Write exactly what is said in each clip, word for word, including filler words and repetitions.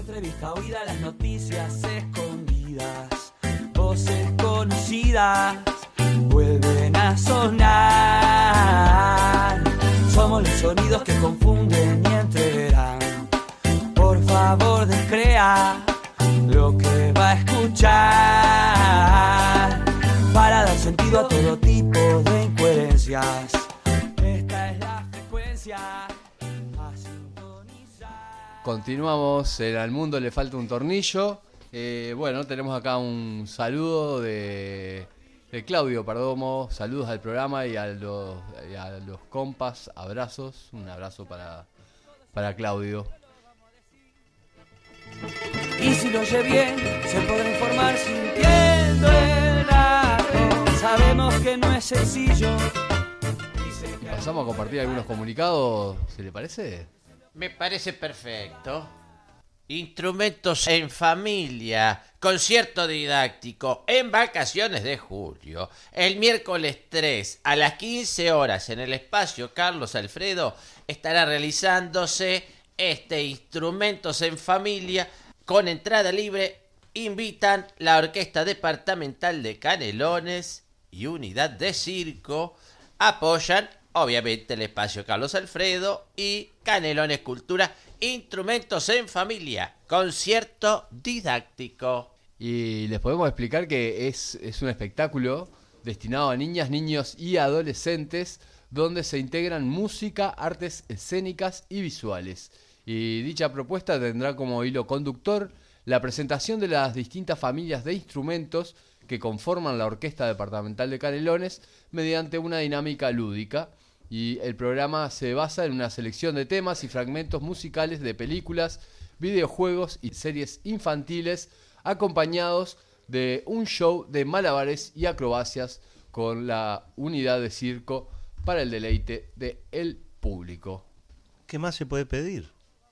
entrevista oída, las noticias escondidas, voces conocidas vuelven a sonar. Somos los sonidos que confunden y entreverán. Por favor, descrea lo que va a escuchar para dar sentido a todo tipo de incoherencias. Esta es la frecuencia a sintonizar. Continuamos en Al Mundo le falta un tornillo. Eh, bueno, tenemos acá un saludo de, de Claudio Perdomo. Saludos al programa y a los, y a los compas. Abrazos. Un abrazo para, para Claudio. Y si lo oye bien, se podrá informar sintiendo el dato. Sabemos que no es sencillo. Y pasamos a compartir algunos comunicados, ¿se le parece? Me parece perfecto. Instrumentos en familia, concierto didáctico en vacaciones de julio. El miércoles tres a las quince horas en el espacio Carlos Alfredo estará realizándose este Instrumentos en Familia con entrada libre. Invitan la Orquesta Departamental de Canelones y Unidad de Circo. Apoyan obviamente el espacio Carlos Alfredo y Canelones Cultura. Instrumentos en Familia, concierto didáctico. Y les podemos explicar que es, es un espectáculo destinado a niñas, niños y adolescentes donde se integran música, artes escénicas y visuales. Y dicha propuesta tendrá como hilo conductor la presentación de las distintas familias de instrumentos que conforman la Orquesta Departamental de Canelones mediante una dinámica lúdica. Y el programa se basa en una selección de temas y fragmentos musicales de películas, videojuegos y series infantiles, acompañados de un show de malabares y acrobacias con la unidad de circo para el deleite del público. ¿Qué más se puede pedir?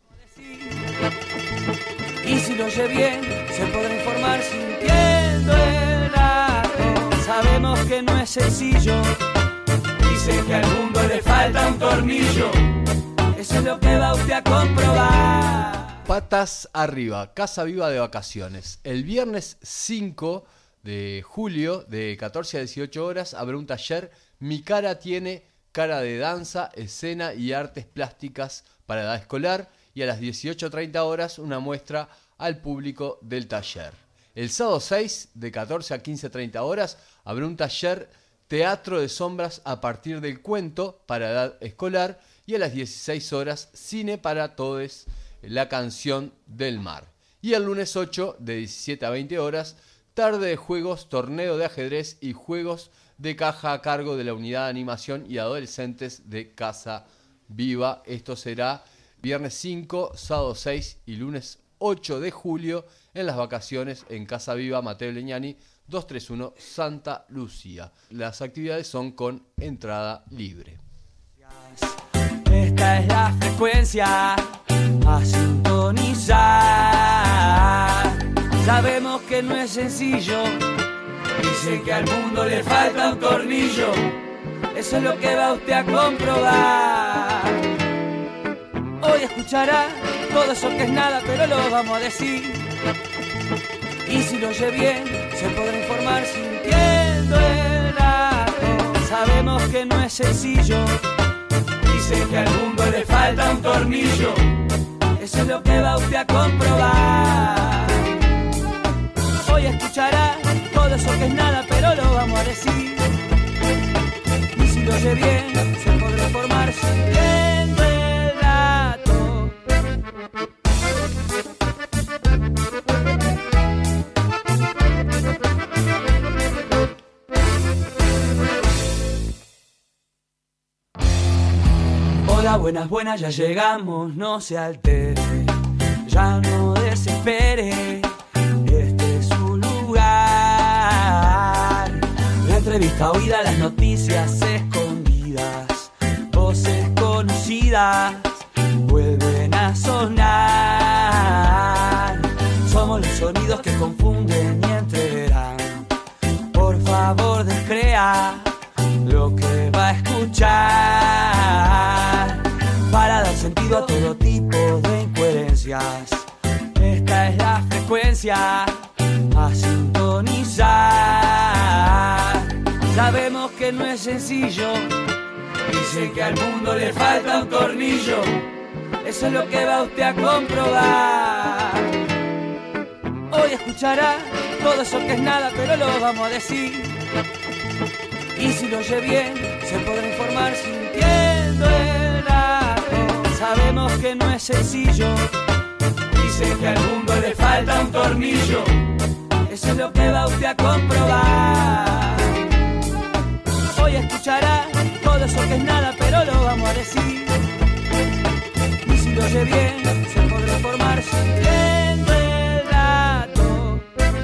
Y si lo oye bien, se podrá informar sintiendo el dato. Sabemos que no es sencillo. Dice que al mundo le falta un tornillo. Eso es lo que va usted a comprobar. Patas arriba, Casa Viva de vacaciones. El viernes cinco de julio, de catorce a dieciocho horas, habrá un taller Mi cara tiene cara de danza, escena y artes plásticas para edad escolar. Y a las dieciocho treinta horas una muestra al público del taller. El sábado seis, de catorce a quince treinta horas, habrá un taller Teatro de Sombras a partir del cuento para edad escolar. Y a las dieciséis horas, Cine para Todes, la canción del mar. Y el lunes ocho, de diecisiete a veinte horas, tarde de juegos, torneo de ajedrez y juegos de caja a cargo de la Unidad de Animación y Adolescentes de Casa Viva. Esto será viernes cinco, sábado seis y lunes ocho de julio en las vacaciones en Casa Viva Mateo Leñani doscientos treinta y uno Santa Lucía. Las actividades son con entrada libre. Esta es la frecuencia a sintonizar. Sabemos que no es sencillo. Dicen que al mundo le falta un tornillo. Eso es lo que va usted a comprobar. Hoy escuchará todo eso que es nada, pero lo vamos a decir. Y si lo oye bien, se podrá informar sintiendo el dato. Sabemos que no es sencillo. Dice que al mundo le falta un tornillo. Eso es lo que va usted a comprobar. Hoy escuchará todo eso que es nada, pero lo vamos a decir. Y si lo oye bien, se podrá informar sintiendo el dato. Hola, buenas, buenas, ya llegamos, no se altere, ya no desespere, este es su lugar. La entrevista oída, las noticias escondidas, voces conocidas vuelven a sonar. Somos los sonidos que confunden y entreverán. Por favor, descrea lo que va a escuchar para dar sentido a todo tipo de incoherencias. Esta frecuencia a sintonizar. Sabemos que no es sencillo, dicen que al mundo le falta un tornillo. Eso es lo que va usted a comprobar. Hoy escuchará todo eso que es nada, pero lo vamos a decir. Y si lo oye bien, se podrá informar sintiendo el dato. Sabemos que no es sencillo, dicen que al mundo le falta un tornillo. Eso es lo que va usted a comprobar. Hoy escuchará todo eso que es nada, pero lo vamos a decir. Y si lo oye bien, se podrá informar sintiendo el dato.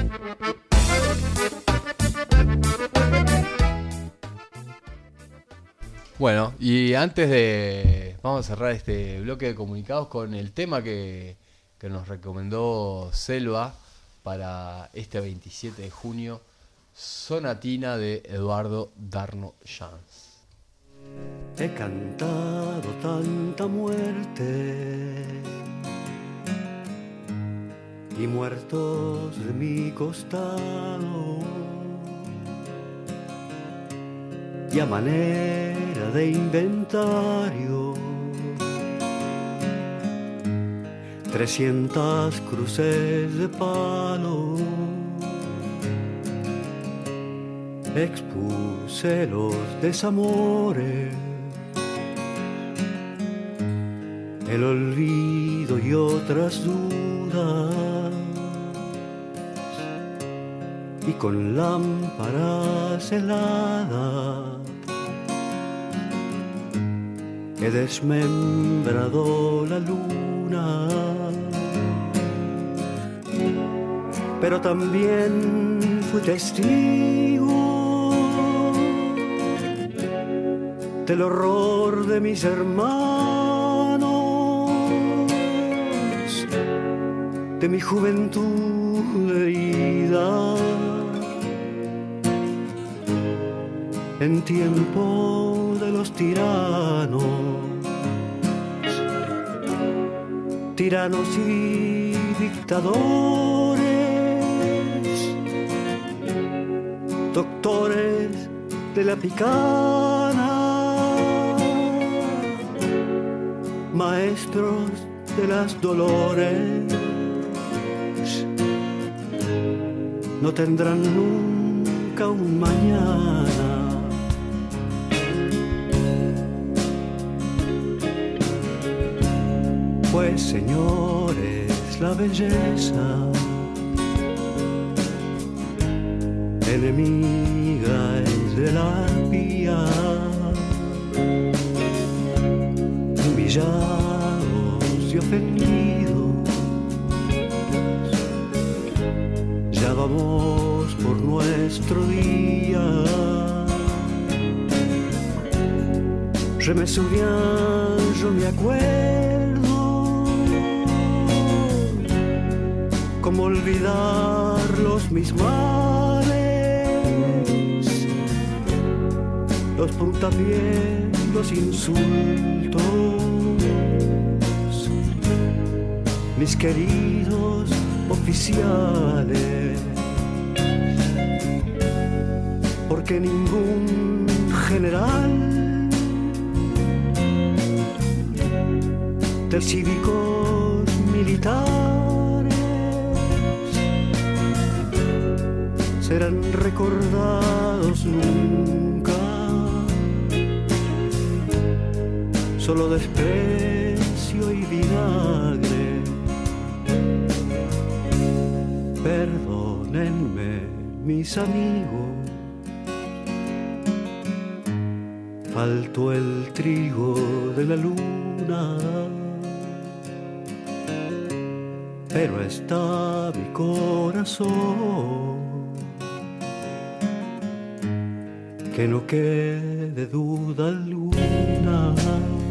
Bueno, y antes de... Vamos a cerrar este bloque de comunicados con el tema que, que nos recomendó Selva para este veintisiete de junio, Sonatina de Eduardo Darno Jans. He cantado tanta muerte y muertos de mi costado, y a manera de inventario trescientas cruces de palo. Expuse los desamores, el olvido y otras dudas, y con lámparas heladas he desmembrado la luna. Pero también fui testigo del horror de mis hermanos, de mi juventud herida, en tiempo de los tiranos, tiranos y dictadores, doctores de la picana, maestros de las dolores, no tendrán nunca un mañana. Pues señores, la belleza enemiga es de la pía. Humillados y ofendidos, ya vamos por nuestro día. Je me souviens, yo me acuerdo, cómo olvidar los mis males, los puntapiés, los insultos, mis queridos oficiales, porque ningún general de cívicos militares serán recordados nunca. Solo desprecio y vinagre. Perdónenme, mis amigos, faltó el trigo de la luna, pero está mi corazón. Que no quede duda alguna.